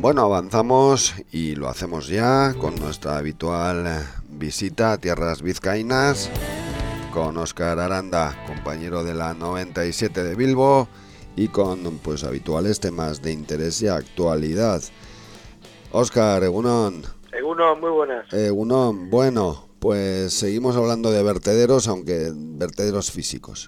Bueno, avanzamos y lo hacemos ya con nuestra habitual visita a tierras vizcaínas con Óscar Aranda, compañero de la 97 de Bilbo, y con pues habituales temas de interés y actualidad. Óscar, Egunon. Egunon, muy buenas. Egunon, bueno, pues seguimos hablando de vertederos, aunque vertederos físicos,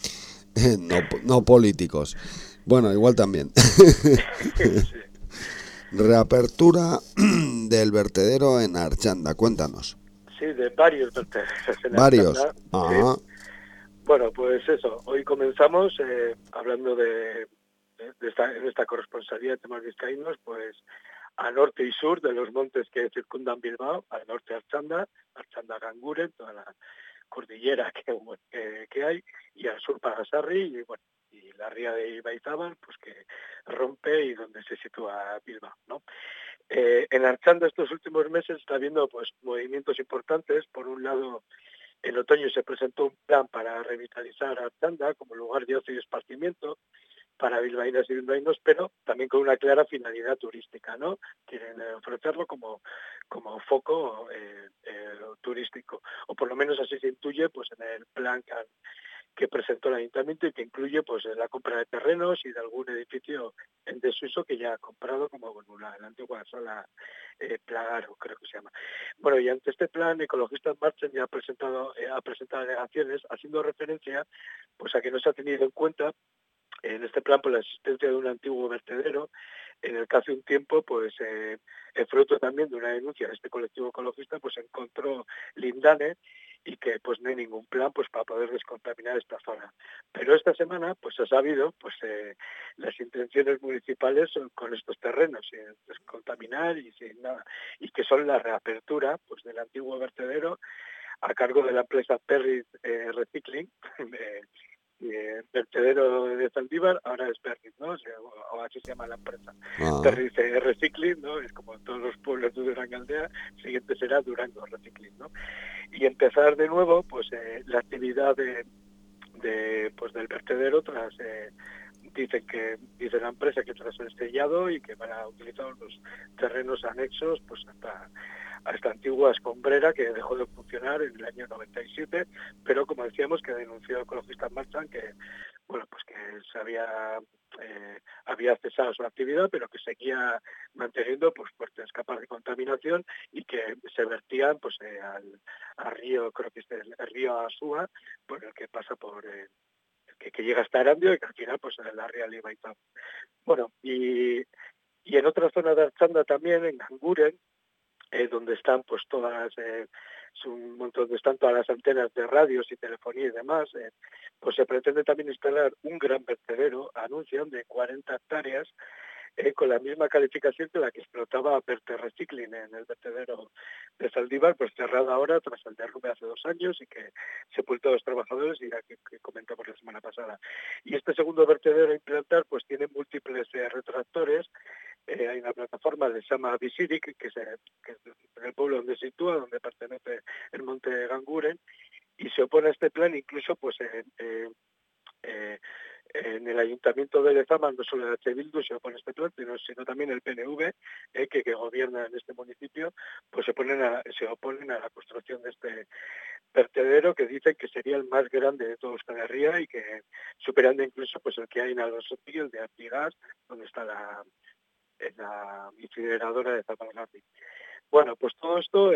no políticos. Bueno, igual también. Sí, Reapertura del vertedero en Archanda, cuéntanos. sí, de varios vertederos en Varios. Archanda, sí. Ajá. Bueno, pues eso, hoy comenzamos hablando en esta corresponsalía de temas vizcaínos, pues a norte y sur de los montes que circundan Bilbao, al norte Archanda, Archanda-Aranguren, toda la cordillera que hay, y al sur Pagasarri, y bueno, y la ría de Ibaizábal, pues que rompe y donde se sitúa Bilbao, ¿no? En Archanda estos últimos meses está habiendo pues movimientos importantes. Por un lado, en otoño se presentó un plan para revitalizar Archanda como lugar de ocio y esparcimiento para bilbaínas y bilbaínos, pero también con una clara finalidad turística, ¿no? Quieren ofrecerlo como foco turístico, o por lo menos así se intuye pues en el plan que presentó el ayuntamiento y que incluye pues la compra de terrenos y de algún edificio en desuso que ya ha comprado, como bueno, la antigua sala Plagaro, creo que se llama. Bueno, y ante este plan, Ecologistas en Marcha ya ha presentado alegaciones, haciendo referencia pues a que no se ha tenido en cuenta en este plan por la existencia de un antiguo vertedero en el que hace un tiempo, pues fruto también de una denuncia de este colectivo ecologista, pues encontró lindane y que pues no hay ningún plan pues para poder descontaminar esta zona. Pero esta semana pues se ha sabido pues las intenciones municipales con estos terrenos, sin descontaminar y sin nada, y que son la reapertura pues del antiguo vertedero a cargo de la empresa Perry Recycling, vertedero de Zaldívar, ahora es Perriz, ¿no? O así se llama la empresa. Ah. Perriz Recycling, ¿no? Es como todos los pueblos de Durango Aldea, el siguiente será Durango Recycling, ¿no? Y empezar de nuevo, pues, la actividad pues del vertedero tras... dice la empresa que tras el sellado y que van a utilizar los terrenos anexos pues a esta antigua escombrera que dejó de funcionar en el año 97, pero como decíamos que denunció Ecologistas en Marcha que bueno pues que se había cesado su actividad, pero que seguía manteniendo pues fuertes capas de contaminación y que se vertían pues al río, creo que es el río Asúa, por el que pasa por que llega hasta Erandio y que al final pues en la ría Ibaizab. Bueno, y en otra zona de Archanda también, en Anguren, donde están pues todas es un montón donde están todas las antenas de radios y telefonía y demás, pues se pretende también instalar un gran vertedero, anuncian, de 40 hectáreas, con la misma calificación que la que explotaba Verte Recycling en el vertedero de Saldívar, pues cerrado ahora tras el derrumbe hace 2 años y que sepultó a los trabajadores, y ya que comentamos la semana pasada. Y este segundo vertedero a implantar pues tiene múltiples retractores. Hay una plataforma que se llama Visirik, que es en el pueblo donde se sitúa, donde pertenece el monte Ganguren, y se opone a este plan incluso pues en el ayuntamiento de Lezama, no solo el H. Bildu se opone a este plan, sino también el PNV, que gobierna en este municipio, pues se oponen a la construcción de este vertedero, que dicen que sería el más grande de toda Euskal Herria y que superando incluso pues el que hay en Alonsotegui, el de Artigas, donde está la incineradora de Zapalgarri. Bueno, pues todo esto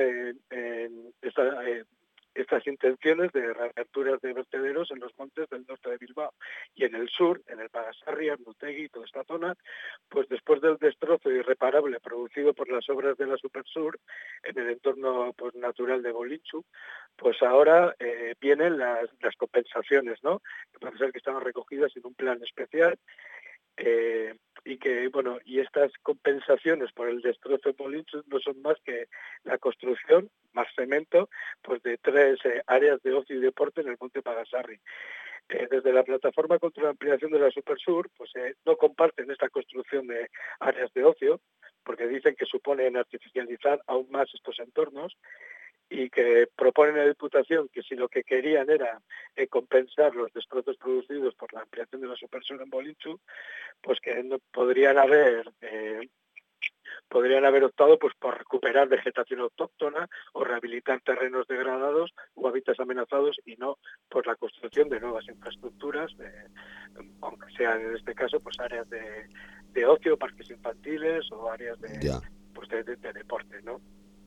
estas intenciones de reaperturas de vertederos en los montes del norte de Bilbao y en el sur, en el Pagasarri, Armutegui, toda esta zona, pues después del destrozo irreparable producido por las obras de la Supersur en el entorno pues natural de Bolinchu, pues ahora vienen las compensaciones, ¿no? Que parece ser que estaban recogidas en un plan especial, y que bueno, y estas compensaciones por el destrozo de Bolinchu no son más que la construcción más cemento pues de 3 áreas de ocio y deporte en el monte Pagasarri. Desde la plataforma contra la ampliación de la Supersur pues no comparten esta construcción de áreas de ocio, porque dicen que suponen artificializar aún más estos entornos, y que proponen a la Diputación que si lo que querían era compensar los destrozos producidos por la ampliación de la Supersur en Bolinchu, pues que no podrían haber podrían haber optado pues por recuperar vegetación autóctona o rehabilitar terrenos degradados o hábitats amenazados, y no por la construcción de nuevas infraestructuras, aunque sean en este caso pues áreas de ocio, parques infantiles o áreas Ya. de deporte, ¿no?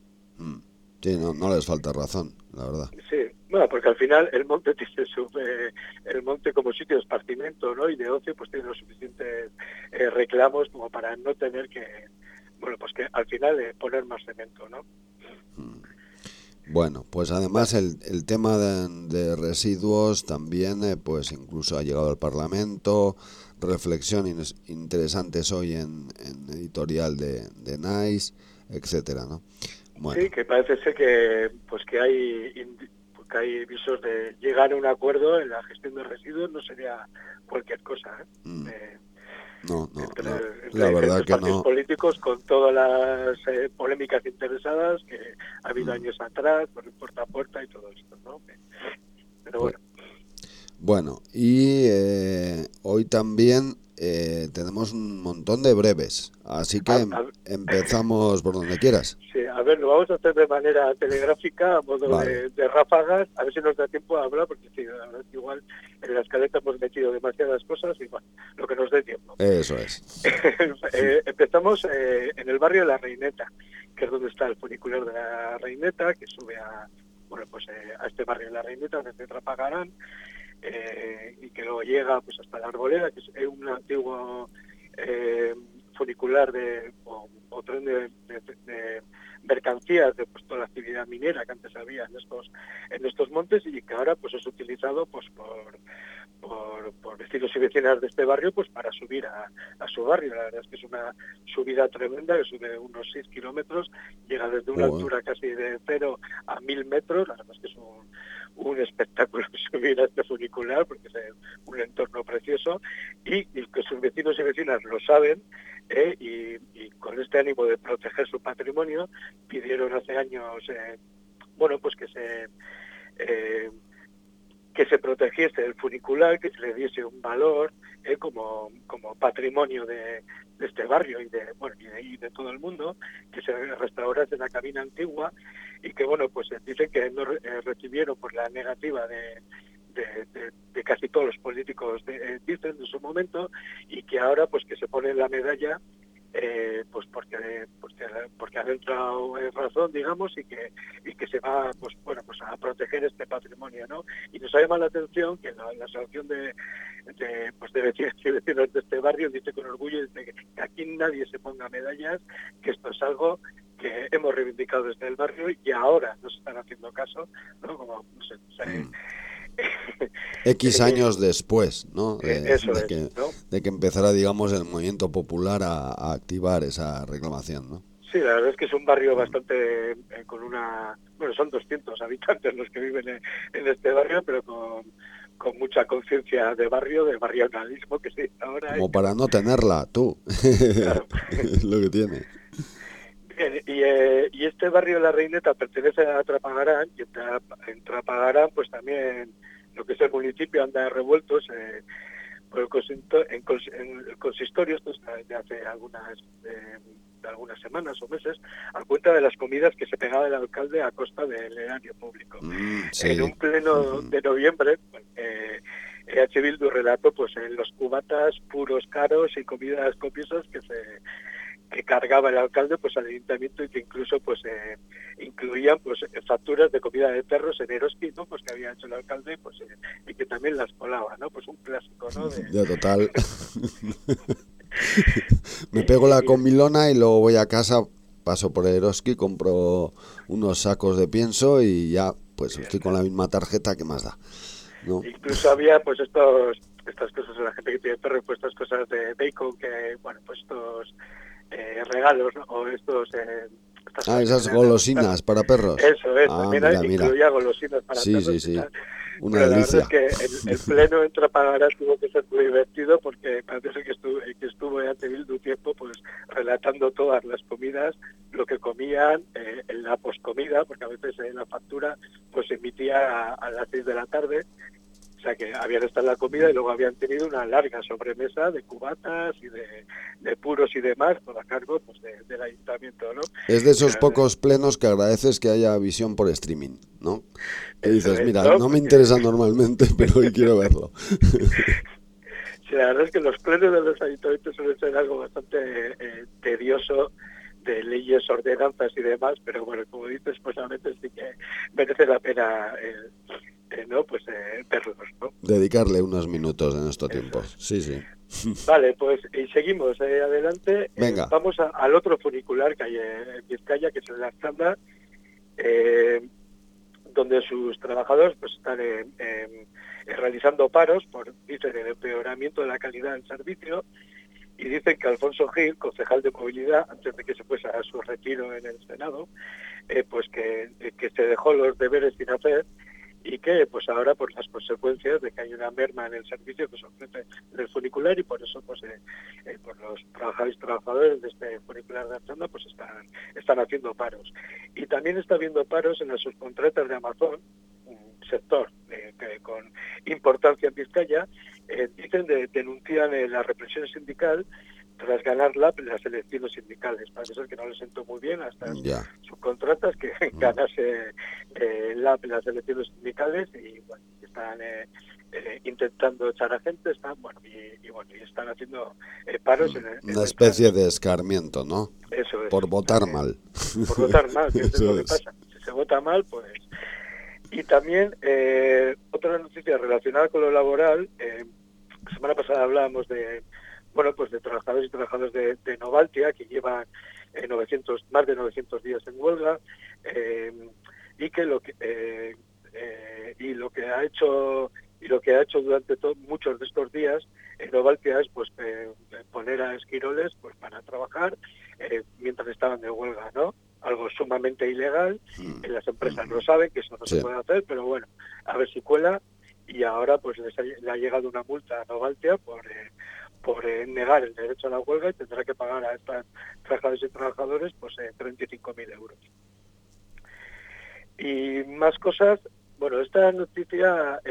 Sí, no les falta razón, la verdad. Sí, bueno, porque al final el monte tiene el monte como sitio de esparcimiento, ¿no? Y de ocio pues tiene los suficientes reclamos como para no tener que, bueno, pues que al final poner más cemento, ¿no? Bueno, pues además el tema de residuos también, pues incluso ha llegado al Parlamento, reflexiones interesantes hoy en editorial de Nice, etcétera, ¿no? Sí, Bueno. que parece ser que pues que hay visos de llegar a un acuerdo en la gestión de residuos, no sería cualquier cosa, No, entre la verdad diferentes que partidos no. políticos, con todas las polémicas interesadas que ha habido años atrás, por el puerta a puerta y todo esto, ¿no? Pero Pues, bueno. bueno, y hoy también tenemos un montón de breves, así que A, a- empezamos por donde quieras. sí, a ver, lo vamos a hacer de manera telegráfica, a modo Vale, de ráfagas, a ver si nos da tiempo a hablar, porque sí, la verdad es que igual en la escaleta hemos metido demasiadas cosas y bueno, lo que nos dé tiempo. eso es. Empezamos en el barrio de La Reineta, que es donde está el funicular de La Reineta, que sube a este barrio de La Reineta, desde Trapagarán, y que luego llega pues hasta la Arboleda, que es un antiguo funicular o tren de mercancías de pues, toda la actividad minera que antes había en estos montes, y que ahora pues es utilizado pues por vecinos y vecinas de este barrio pues para subir a su barrio. La verdad es que es una subida tremenda, que sube unos 6 kilómetros, llega desde una Joder. altura casi de 0 a 1000 metros. La verdad es que es un espectáculo subir a este funicular, porque es un entorno precioso, y que sus vecinos y vecinas lo saben, y con este ánimo de proteger su patrimonio pidieron hace años pues que se protegiese el funicular, que se le diese un valor como patrimonio de este barrio y de todo el mundo, que se restaurase la cabina antigua, y que pues dicen que no recibieron por la negativa de casi todos los políticos dicen en su momento, y que ahora pues que se pone la medalla pues porque han entrado en razón, digamos, y que se va pues a proteger este patrimonio, ¿no? Y nos ha llamado la atención que la asociación de vecinos y vecinos de este barrio dice con orgullo, dice que aquí nadie se ponga medallas, que esto es algo que hemos reivindicado desde el barrio y ahora nos están haciendo caso, ¿no? Como no sé, X años después, ¿no? eso es, ¿no? De que empezara, digamos, el movimiento popular a activar esa reclamación, ¿no? Sí, la verdad es que es un barrio bastante son 200 habitantes los que viven en este barrio, pero con mucha conciencia de barrialismo que se dice ahora. Como para no tenerla, tú. Claro. Es lo que tiene. Bien, y este barrio de La Reineta pertenece a Trapagarán, y en Trapagarán pues también lo que es el municipio anda revueltos por en el consistorio, esto es de hace algunas semanas o meses, a cuenta de las comidas que se pegaba el alcalde a costa del erario público. En Sí. un pleno de noviembre, EH Bildu relató pues en los cubatas puros caros y comidas copiosas que cargaba el alcalde pues al ayuntamiento, y que incluso pues incluían pues facturas de comida de perros en Eroski, ¿no? Pues que había hecho el alcalde, pues y que también las colaba, ¿no? Pues un clásico, ¿no? Ya total. Me pego la comilona y luego voy a casa, paso por Eroski, compro unos sacos de pienso y ya, pues estoy con la misma tarjeta, que más da, ¿no? Incluso había pues estas cosas de la gente que tiene perro, pues estas cosas de bacon, que pues estos regalos, ¿no? O estas Ah, cosas que se esas le dan a los perros. golosinas para perros. Eso es, Ah, también mira. incluía golosinas para Sí, perros sí, y sí. tal. Una Bueno, la verdad es delicia. que el pleno en Trapagaran tuvo que ser muy divertido, porque parece que estuvo EH Bildu tiempo pues relatando todas las comidas, lo que comían en la poscomida, porque a veces en la factura pues se emitía a las 6 de la tarde, O sea que habían estado en la comida y luego habían tenido una larga sobremesa de cubatas y de puros y demás, por a cargo pues, del ayuntamiento, ¿no? Es de Y esos la, pocos plenos que agradeces que haya visión por streaming, ¿no? Que eso dices, es, mira, ¿no? no me Porque interesa normalmente, pero hoy quiero verlo. sí, la verdad es que los plenos de los ayuntamientos suelen ser algo bastante tedioso, de leyes, ordenanzas y demás, pero bueno, como dices, pues a veces sí que merece la pena ¿no? Pues verlos, ¿no? Dedicarle unos minutos en estos Eso tiempos. es. Sí, sí. Vale, pues y seguimos adelante. Venga. Vamos al otro funicular que hay en Vizcaya, que es el Artanda, eh, donde sus trabajadores pues están realizando paros por, dicen, el empeoramiento de la calidad del servicio, y dicen que Alfonso Gil, concejal de movilidad, antes de que se fuese a su retiro en el Senado, pues que se dejó los deberes sin hacer, y que pues ahora por las consecuencias de que hay una merma en el servicio que se ofrece en el funicular, y por eso pues por los trabajadores de este funicular de Artanda pues están haciendo paros. Y también está habiendo paros en las subcontratas de Amazon, un sector que con importancia en Vizcaya. Dicen denuncian la represión sindical tras ganar las elecciones sindicales. Parece ser que no les sentó muy bien a estas Ya. subcontratas que ganase las elecciones sindicales, y bueno, están intentando echar a gente, y están haciendo paros en Una estas. especie de escarmiento, ¿no? Eso es. Por votar mal. Por votar mal, que es lo Eso que es. pasa. Si se vota mal, pues. Y también otra noticia relacionada con lo laboral. La semana pasada hablábamos de trabajadores y trabajadoras de Novaltia, que llevan más de 900 días en huelga, y que lo que ha hecho durante muchos de estos días en Novaltia es pues poner a esquiroles pues para trabajar mientras estaban de huelga, ¿no? Algo sumamente ilegal. Las empresas lo saben, que eso no se Sí. puede hacer, pero bueno, a ver si cuela. Y ahora pues le ha llegado una multa a Novaltia por negar el derecho a la huelga, y tendrá que pagar a estas trabajadores y trabajadores pues 35.000 euros. Y más cosas. Bueno, esta noticia,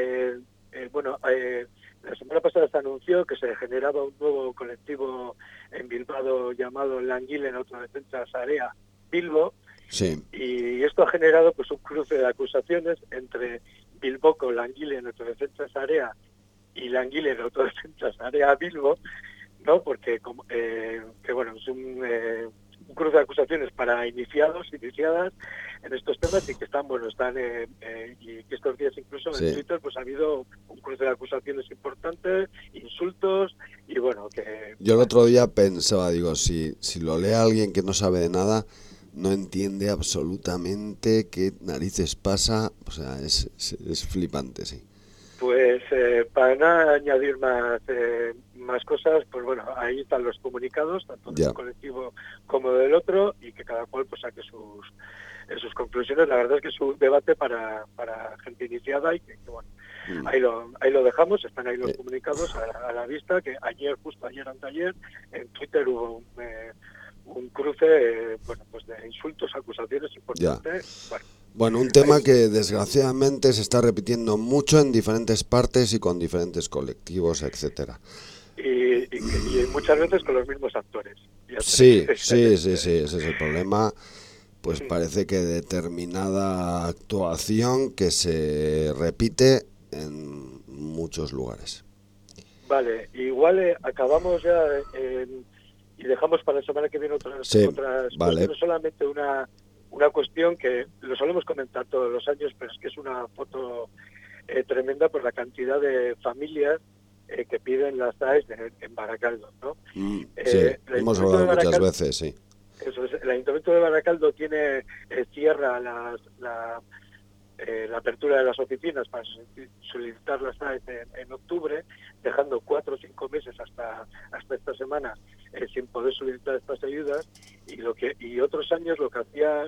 la semana pasada se anunció que se generaba un nuevo colectivo en Bilbao llamado Langileen Autodefensa Sarea Bilbo, Sí. y esto ha generado pues un cruce de acusaciones entre Bilboko Langileen Autodefensa Sarea y Langileen Autodefensa Sarea Bilbo, ¿no? Porque es un cruce de acusaciones para iniciadas en estos temas, y que y que estos días incluso en Sí. Twitter pues ha habido un cruce de acusaciones importantes, insultos, y bueno, que Yo el otro día pensaba, digo, si lo lee alguien que no sabe de nada, no entiende absolutamente qué narices pasa, o sea, es flipante, sí. pues para no añadir más cosas, pues bueno, ahí están los comunicados, tanto de Ya. un colectivo como del otro, y que cada cual pues saque sus conclusiones. La verdad es que es un debate para gente iniciada, y que bueno, ahí lo dejamos. Están ahí los comunicados a la vista, que justo ayer anteayer, en Twitter hubo un cruce pues de insultos, acusaciones Ya. importantes. Bueno, un tema Ahí, que desgraciadamente se está repitiendo mucho en diferentes partes y con diferentes colectivos, etcétera. y muchas veces con los mismos actores. Sí, sí, sí, sí, ese es el problema. Pues parece que determinada actuación que se repite en muchos lugares. Vale, igual acabamos ya y dejamos para la semana que viene otras Sí, vale. cuestiones. Solamente una cuestión que lo solemos comentar todos los años, pero es que es una foto tremenda por la cantidad de familias que piden las AES en Baracaldo, ¿no? Sí, El hemos Ayuntamiento de hablado muchas Baracaldo, veces, sí. eso es, el Ayuntamiento de Baracaldo cierra la apertura de las oficinas para solicitar las AES en octubre, dejando 4 o 5 meses hasta esta semana sin poder solicitar estas ayudas. Y otros años lo que hacía,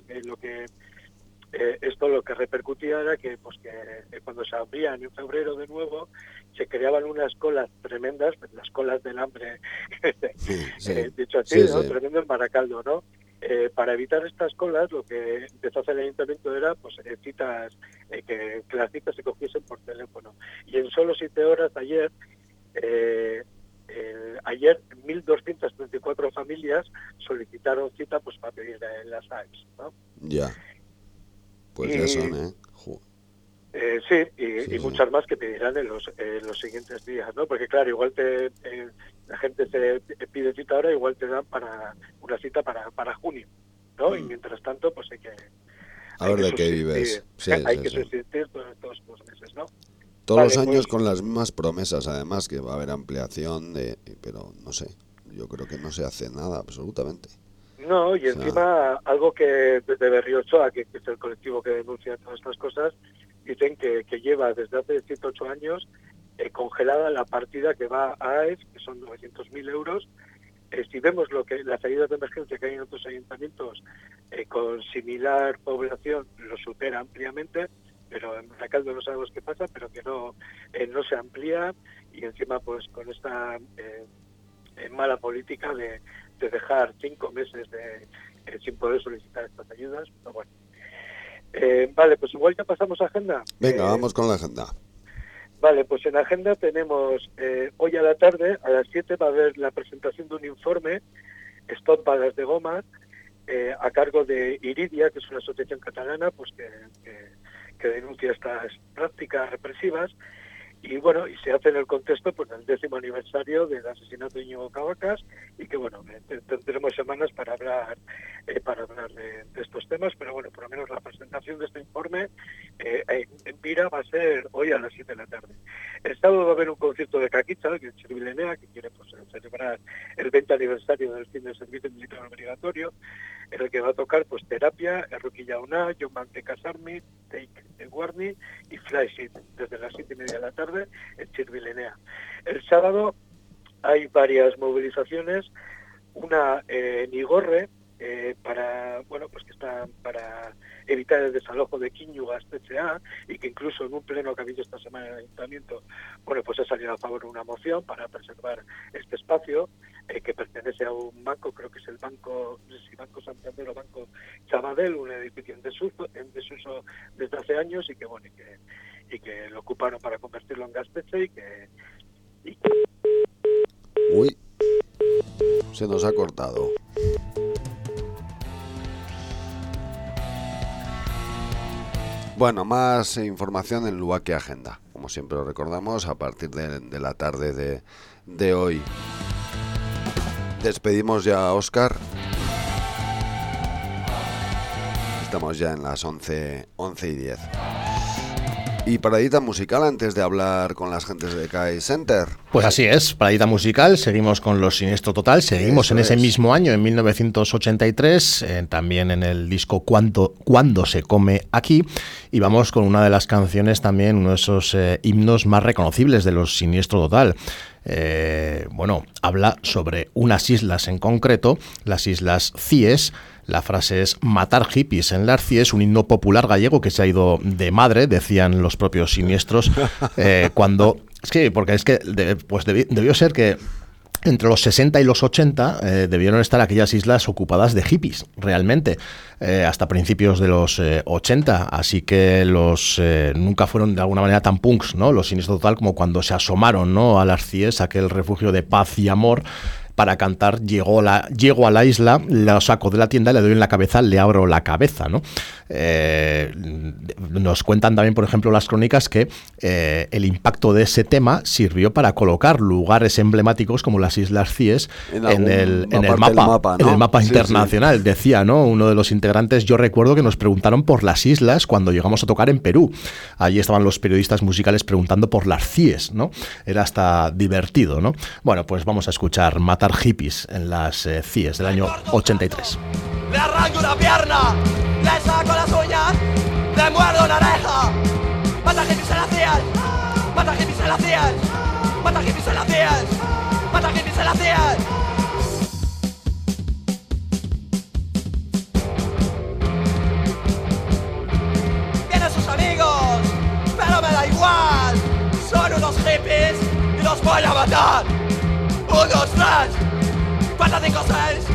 esto lo que repercutía era que cuando se abrían en febrero de nuevo, se creaban unas colas tremendas, las colas del hambre, Sí, dicho así, sí, ¿no? sí. Tremendo en Baracaldo, ¿no? para evitar estas colas, lo que empezó a hacer el ayuntamiento era pues citas, que las citas se cogiesen por teléfono. Y en solo 7 horas ayer 1.234 familias solicitaron cita pues para pedir en las AEPS, ¿no? Ya. Pues ya son, sí, sí. Muchas más que pedirán en los siguientes días, ¿no? Porque claro, igual la gente se pide cita ahora, igual te dan para una cita para junio, ¿no? Y mientras tanto, pues hay que ver de qué vives. Sí, hay que subsistir todos estos meses, ¿no? Todos los años con las mismas promesas, además, que va a haber ampliación, pero no sé, yo creo que no se hace nada, absolutamente. No, y encima algo que desde Berriochoa, que es el colectivo que denuncia todas estas cosas, dicen que lleva desde hace 108 años congelada la partida que va a AES, que son 900.000 euros. Si vemos las ayudas de emergencia que hay en otros ayuntamientos con similar población, lo supera ampliamente, pero en Baracaldo no sabemos qué pasa, pero que no se amplía, y encima pues con esta mala política de dejar 5 meses sin poder solicitar estas ayudas. Pero bueno. Vale, pues igual ya pasamos a agenda. Venga, vamos con la agenda. Vale, pues en agenda tenemos hoy a la tarde, a las 7, va a haber la presentación de un informe, Stop Balas de Goma, a cargo de Iridia, que es una asociación catalana pues que denuncia estas prácticas represivas. Y bueno, y se hace en el contexto pues del 10º aniversario del asesinato de Íñigo Cabacas, y que bueno, tendremos semanas para hablar de estos temas, pero bueno, por lo menos la presentación de este informe en Vira va a ser hoy a las 7 de la tarde. El sábado va a haber un concierto de Caquitxa, que es Chirvilenea, que quiere pues celebrar el 20 aniversario del fin del servicio militar obligatorio, en el que va a tocar pues Terapia, Erruki Jauna, John Manteca Sarmi, Take Guarni y Flysheet, desde las 7:30 de la tarde en Chirvilenea. El sábado hay varias movilizaciones, una en Igorre, para evitar el desalojo de Quiñugas TCA, y que incluso en un pleno que ha habido esta semana en el ayuntamiento, bueno, pues ha salido a favor de una moción para preservar este espacio, que pertenece a un banco, creo que es el banco, no sé si Banco Santander o Banco Sabadell, un edificio en desuso desde hace años, y que bueno, y que lo ocuparon para convertirlo en Gaztetxe, Uy, se nos ha cortado. Bueno, más información en Luaque Agenda, como siempre lo recordamos, a partir de la tarde de hoy. Despedimos ya a Óscar. Estamos ya en las 11:10. Y paradita musical antes de hablar con las gentes de CAI Center. Pues así es, paradita musical, seguimos con Los Siniestro Total, seguimos Eso en ese mismo año, en 1983, también en el disco Cuando se come aquí, y vamos con una de las canciones también, uno de esos himnos más reconocibles de Los Siniestro Total. Habla sobre unas islas en concreto, las Islas Cíes. La frase es matar hippies en las Cíes, un himno popular gallego que se ha ido de madre, decían los propios siniestros, debió ser que entre los 60 y los 80 debieron estar aquellas islas ocupadas de hippies, realmente, hasta principios de los 80, así que nunca fueron de alguna manera tan punks, ¿no? Los Siniestro Total, como cuando se asomaron, ¿no?, a las Cíes, aquel refugio de paz y amor, para cantar llego a la isla, la saco de la tienda, le doy en la cabeza, le abro la cabeza, ¿no? Nos cuentan también, por ejemplo, las crónicas que el impacto de ese tema sirvió para colocar lugares emblemáticos como las Islas Cíes en el mapa, ¿no? En el mapa internacional. Sí. Decía, ¿no?, uno de los integrantes, yo recuerdo que nos preguntaron por las islas cuando llegamos a tocar en Perú. Allí estaban los periodistas musicales preguntando por las Cíes, ¿no? Era hasta divertido, ¿no? Bueno, pues vamos a escuchar Matar hippies en las Cíes del año 83. Le arranco una pierna, le saco las uñas, le muerdo una oreja. Mata hippies en las Cíes, mata hippies en las Cíes, mata hippies en las Cíes, mata hippies en las Cíes. Tienen sus amigos, pero me da igual. Son unos hippies y los voy a matar. 1, 2, 3, 4, 5, 6.